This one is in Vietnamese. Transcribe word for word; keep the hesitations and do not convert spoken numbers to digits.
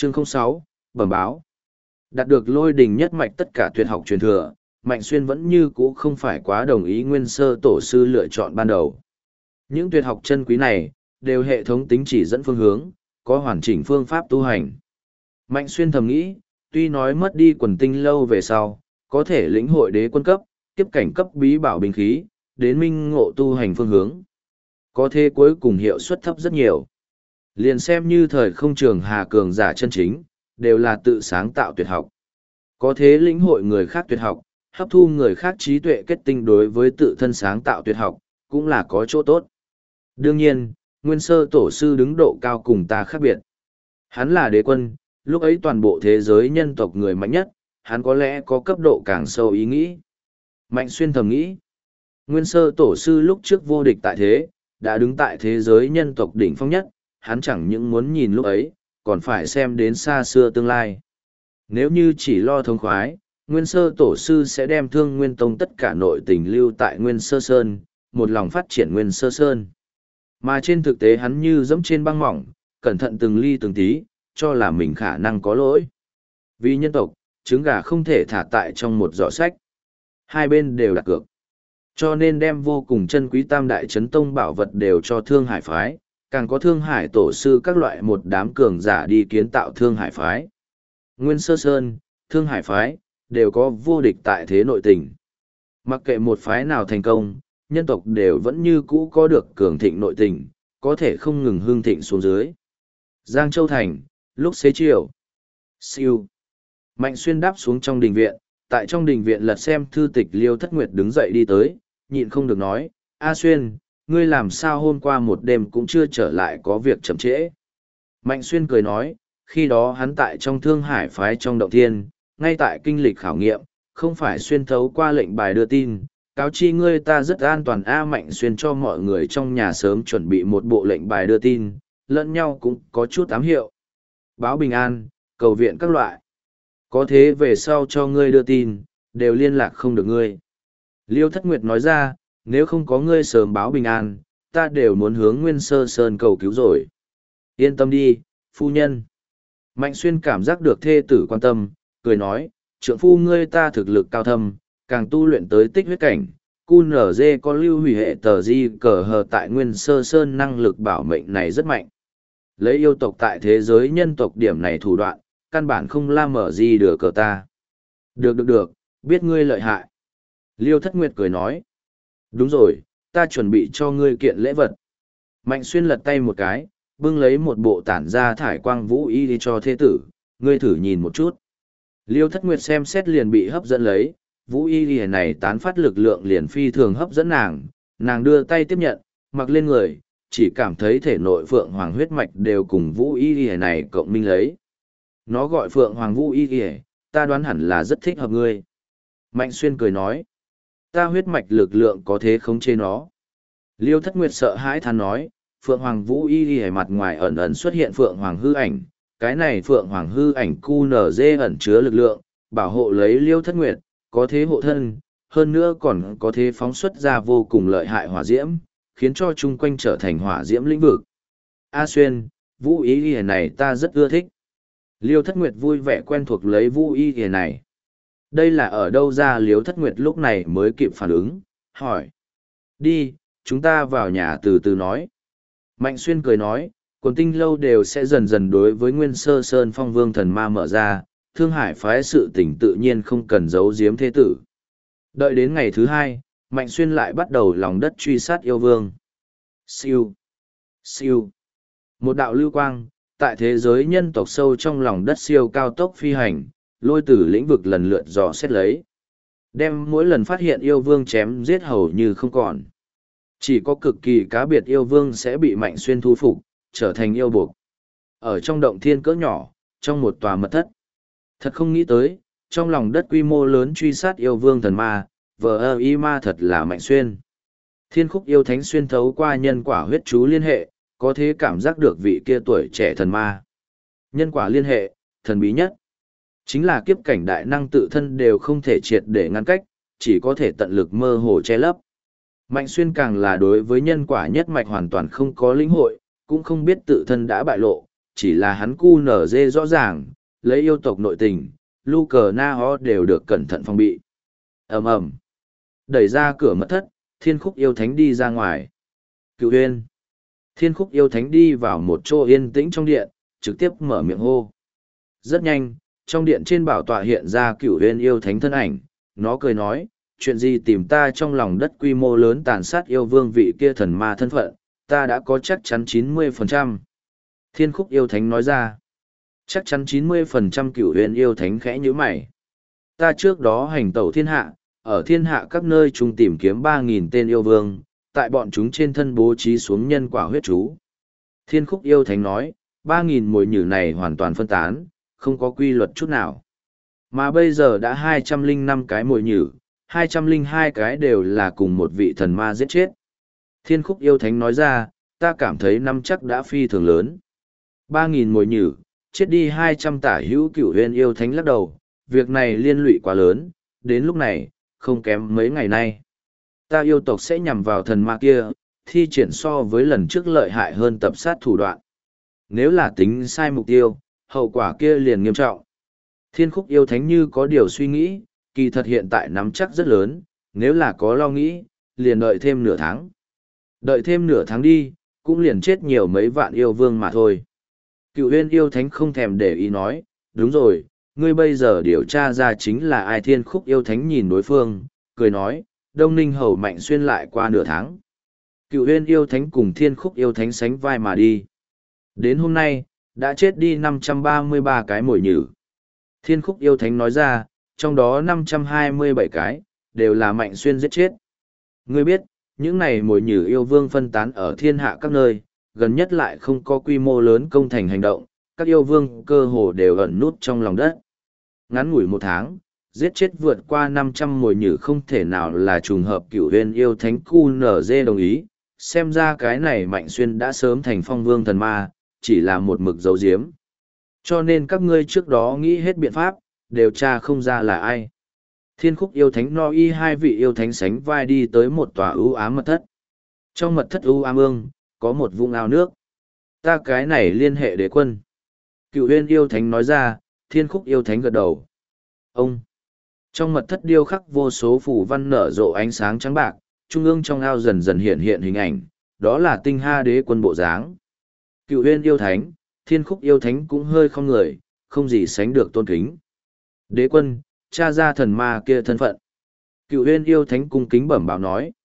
Chương không sáu, Bẩm báo. Đạt được lôi đình nhất mạch tất cả tuyệt học truyền thừa, Mạnh Xuyên vẫn như cũ không phải quá đồng ý nguyên sơ tổ sư lựa chọn ban đầu. Những tuyệt học chân quý này, đều hệ thống tính chỉ dẫn phương hướng, có hoàn chỉnh phương pháp tu hành. Mạnh Xuyên thầm nghĩ, tuy nói mất đi quần tinh lâu về sau, có thể lĩnh hội đế quân cấp, tiếp cảnh cấp bí bảo binh khí, đến minh ngộ tu hành phương hướng. Có thế cuối cùng hiệu suất thấp rất nhiều. Liền xem như thời không trường hà cường giả chân chính, đều là tự sáng tạo tuyệt học. Có thế lĩnh hội người khác tuyệt học, hấp thu người khác trí tuệ kết tinh đối với tự thân sáng tạo tuyệt học, cũng là có chỗ tốt. Đương nhiên, nguyên sơ tổ sư đứng độ cao cùng ta khác biệt. Hắn là đế quân, lúc ấy toàn bộ thế giới nhân tộc người mạnh nhất, hắn có lẽ có cấp độ càng sâu ý nghĩ. Mạnh Xuyên thầm nghĩ, nguyên sơ tổ sư lúc trước vô địch tại thế, đã đứng tại thế giới nhân tộc đỉnh phong nhất, hắn chẳng những muốn nhìn lúc ấy, còn phải xem đến xa xưa tương lai. Nếu như chỉ lo thống khoái, nguyên sơ tổ sư sẽ đem thương nguyên tông tất cả nội tình lưu tại nguyên sơ sơn, một lòng phát triển nguyên sơ sơn. Mà trên thực tế hắn như dẫm trên băng mỏng, cẩn thận từng ly từng tí, cho là mình khả năng có lỗi. Vì nhân tộc, trứng gà không thể thả tại trong một giỏ sách. Hai bên đều đặt cược. Cho nên đem vô cùng chân quý tam đại chấn tông bảo vật đều cho Thương Hải phái, càng có Thương Hải tổ sư các loại một đám cường giả đi kiến tạo Thương Hải phái. Nguyên Sơ Sơn, Thương Hải phái, đều có vô địch tại thế nội tình. Mặc kệ một phái nào thành công, nhân tộc đều vẫn như cũ có được cường thịnh nội tình, có thể không ngừng hương thịnh xuống dưới. Giang Châu Thành, lúc xế chiều. Siêu. Mạnh Xuyên đáp xuống trong đình viện, tại trong đình viện lật xem thư tịch Liêu Thất Nguyệt đứng dậy đi tới, nhịn không được nói, A Xuyên, ngươi làm sao hôm qua một đêm cũng chưa trở lại có việc chậm trễ. Mạnh Xuyên cười nói, khi đó hắn tại trong Thương Hải phái trong động thiên, ngay tại kinh lịch khảo nghiệm, không phải xuyên thấu qua lệnh bài đưa tin, cáo chi ngươi ta rất an toàn. A Mạnh Xuyên cho mọi người trong nhà sớm chuẩn bị một bộ lệnh bài đưa tin, lẫn nhau cũng có chút ám hiệu. Báo bình an, cầu viện các loại. Có thế về sau cho ngươi đưa tin, đều liên lạc không được ngươi. Liêu Thất Nguyệt nói ra, nếu không có ngươi sớm báo bình an, ta đều muốn hướng Nguyên Sơ Sơn cầu cứu rồi. Yên tâm đi, phu nhân. Mạnh Xuyên cảm giác được thê tử quan tâm, cười nói, trượng phu ngươi ta thực lực cao thâm, càng tu luyện tới tích huyết cảnh, cu nở dê có lưu hủy hệ tờ di cờ hờ tại Nguyên Sơ Sơn năng lực bảo mệnh này rất mạnh. Lấy yêu tộc tại thế giới nhân tộc điểm này thủ đoạn, căn bản không la mở gì được cờ ta. Được được được, biết ngươi lợi hại. Liêu Thất Nguyệt cười nói. Đúng rồi, ta chuẩn bị cho ngươi kiện lễ vật. Mạnh Xuyên lật tay một cái, bưng lấy một bộ tản ra thải quang vũ y đi cho thế tử, ngươi thử nhìn một chút. Liêu Thất Nguyệt xem xét liền bị hấp dẫn lấy, vũ y đi này tán phát lực lượng liền phi thường hấp dẫn nàng, nàng đưa tay tiếp nhận, mặc lên người, chỉ cảm thấy thể nội Phượng Hoàng huyết mạch đều cùng vũ y đi này cộng minh lấy. Nó gọi Phượng Hoàng vũ y đi, ta đoán hẳn là rất thích hợp ngươi. Mạnh Xuyên cười nói, ta huyết mạch lực lượng có thế khống chế nó. Liêu Thất Nguyệt sợ hãi than nói, Phượng Hoàng vũ y đi mặt ngoài ẩn ẩn xuất hiện Phượng Hoàng hư ảnh, cái này Phượng Hoàng hư ảnh cu nở dê ẩn chứa lực lượng, bảo hộ lấy Liêu Thất Nguyệt, có thế hộ thân, hơn nữa còn có thế phóng xuất ra vô cùng lợi hại hỏa diễm, khiến cho chung quanh trở thành hỏa diễm lĩnh vực. A Xuyên, vũ y đi này ta rất ưa thích. Liêu Thất Nguyệt vui vẻ quen thuộc lấy vũ y đi này. Đây là ở đâu ra? Liêu Thất Nguyệt lúc này mới kịp phản ứng, hỏi. Đi, chúng ta vào nhà từ từ nói. Mạnh Xuyên cười nói, quần tinh lâu đều sẽ dần dần đối với Nguyên Sơ Sơn Phong Vương thần ma mở ra, Thương Hải phái sự tình tự nhiên không cần giấu giếm thế tử. Đợi đến ngày thứ hai, Mạnh Xuyên lại bắt đầu lòng đất truy sát yêu vương. Siêu, siêu. Một đạo lưu quang, tại thế giới nhân tộc sâu trong lòng đất siêu cao tốc phi hành, lôi từ lĩnh vực lần lượt dò xét lấy. Đem mỗi lần phát hiện yêu vương chém giết hầu như không còn. Chỉ có cực kỳ cá biệt yêu vương sẽ bị Mạnh Xuyên thu phục, trở thành yêu buộc. Ở trong động thiên cỡ nhỏ, trong một tòa mật thất. Thật không nghĩ tới, trong lòng đất quy mô lớn truy sát yêu vương thần ma, vờ ơ y ma thật là Mạnh Xuyên. Thiên khúc yêu thánh xuyên thấu qua nhân quả huyết chú liên hệ, có thể cảm giác được vị kia tuổi trẻ thần ma. Nhân quả liên hệ, thần bí nhất. Chính là kiếp cảnh đại năng tự thân đều không thể triệt để ngăn cách, chỉ có thể tận lực mơ hồ che lấp. Mạnh Xuyên càng là đối với nhân quả nhất mạch hoàn toàn không có lĩnh hội, cũng không biết tự thân đã bại lộ, chỉ là hắn cu nở dê rõ ràng, lấy yêu tộc nội tình, lu cờ na ho đều được cẩn thận phòng bị. ầm ầm Đẩy ra cửa mật thất, thiên khúc yêu thánh đi ra ngoài. Cựu huyên. Thiên khúc yêu thánh đi vào một chỗ yên tĩnh trong điện, trực tiếp mở miệng hô. Rất nhanh, trong điện trên bảo tọa hiện ra cựu huyên yêu thánh thân ảnh, nó cười nói, chuyện gì tìm ta trong lòng đất quy mô lớn tàn sát yêu vương vị kia thần ma thân phận, ta đã có chắc chắn chín mươi phần trăm. Thiên khúc yêu thánh nói ra, chắc chắn chín mươi phần trăm cựu huyên yêu thánh khẽ như mày. Ta trước đó hành tẩu thiên hạ, ở thiên hạ các nơi chung tìm kiếm ba nghìn tên yêu vương, tại bọn chúng trên thân bố trí xuống nhân quả huyết chú. Thiên khúc yêu thánh nói, ba nghìn mồi nhử này hoàn toàn phân tán, không có quy luật chút nào. Mà bây giờ đã hai trăm lẻ năm cái mồi nhử, hai trăm lẻ hai cái đều là cùng một vị thần ma giết chết. Thiên khúc yêu thánh nói ra, ta cảm thấy năm chắc đã phi thường lớn. ba nghìn mồi nhử, chết đi hai trăm tả hữu cửu huyền yêu thánh lắc đầu, việc này liên lụy quá lớn, đến lúc này, không kém mấy ngày nay. Ta yêu tộc sẽ nhằm vào thần ma kia, thi triển so với lần trước lợi hại hơn tập sát thủ đoạn. Nếu là tính sai mục tiêu, hậu quả kia liền nghiêm trọng. Thiên khúc yêu thánh như có điều suy nghĩ, kỳ thật hiện tại nắm chắc rất lớn, nếu là có lo nghĩ, liền đợi thêm nửa tháng. Đợi thêm nửa tháng đi, cũng liền chết nhiều mấy vạn yêu vương mà thôi. Cựu huyên yêu thánh không thèm để ý nói, đúng rồi, ngươi bây giờ điều tra ra chính là ai. Thiên khúc yêu thánh nhìn đối phương, cười nói, Đông Ninh Hầu Mạnh Xuyên lại qua nửa tháng. Cựu huyên yêu thánh cùng thiên khúc yêu thánh sánh vai mà đi. Đến hôm nay, đã chết đi năm trăm ba mươi ba cái mồi nhử. Thiên khúc yêu thánh nói ra, trong đó năm trăm hai mươi bảy cái, đều là Mạnh Xuyên giết chết. Ngươi biết, những này mồi nhử yêu vương phân tán ở thiên hạ các nơi, gần nhất lại không có quy mô lớn công thành hành động, các yêu vương cơ hồ đều ẩn nút trong lòng đất. Ngắn ngủi một tháng, giết chết vượt qua năm trăm mồi nhử không thể nào là trùng hợp. Cửu huyền yêu thánh cu nở dê đồng ý, xem ra cái này Mạnh Xuyên đã sớm thành phong vương thần ma, chỉ là một mực dấu diếm. Cho nên các ngươi trước đó nghĩ hết biện pháp, điều tra không ra là ai. Thiên khúc yêu thánh no y hai vị yêu thánh sánh vai đi tới một tòa ưu ám mật thất. Trong mật thất ưu ám ương, có một vũng ao nước. Ta cái này liên hệ đế quân. Cựu huyên yêu thánh nói ra, thiên khúc yêu thánh gật đầu. Ông! Trong mật thất điêu khắc vô số phù văn nở rộ ánh sáng trắng bạc, trung ương trong ao dần dần hiện hiện hình ảnh, đó là tinh ha đế quân bộ dáng. Cựu huyên yêu thánh, thiên khúc yêu thánh cũng hơi không người, không gì sánh được tôn kính. Đế quân, cha ra thần ma kia thân phận. Cựu huyên yêu thánh cung kính bẩm báo nói.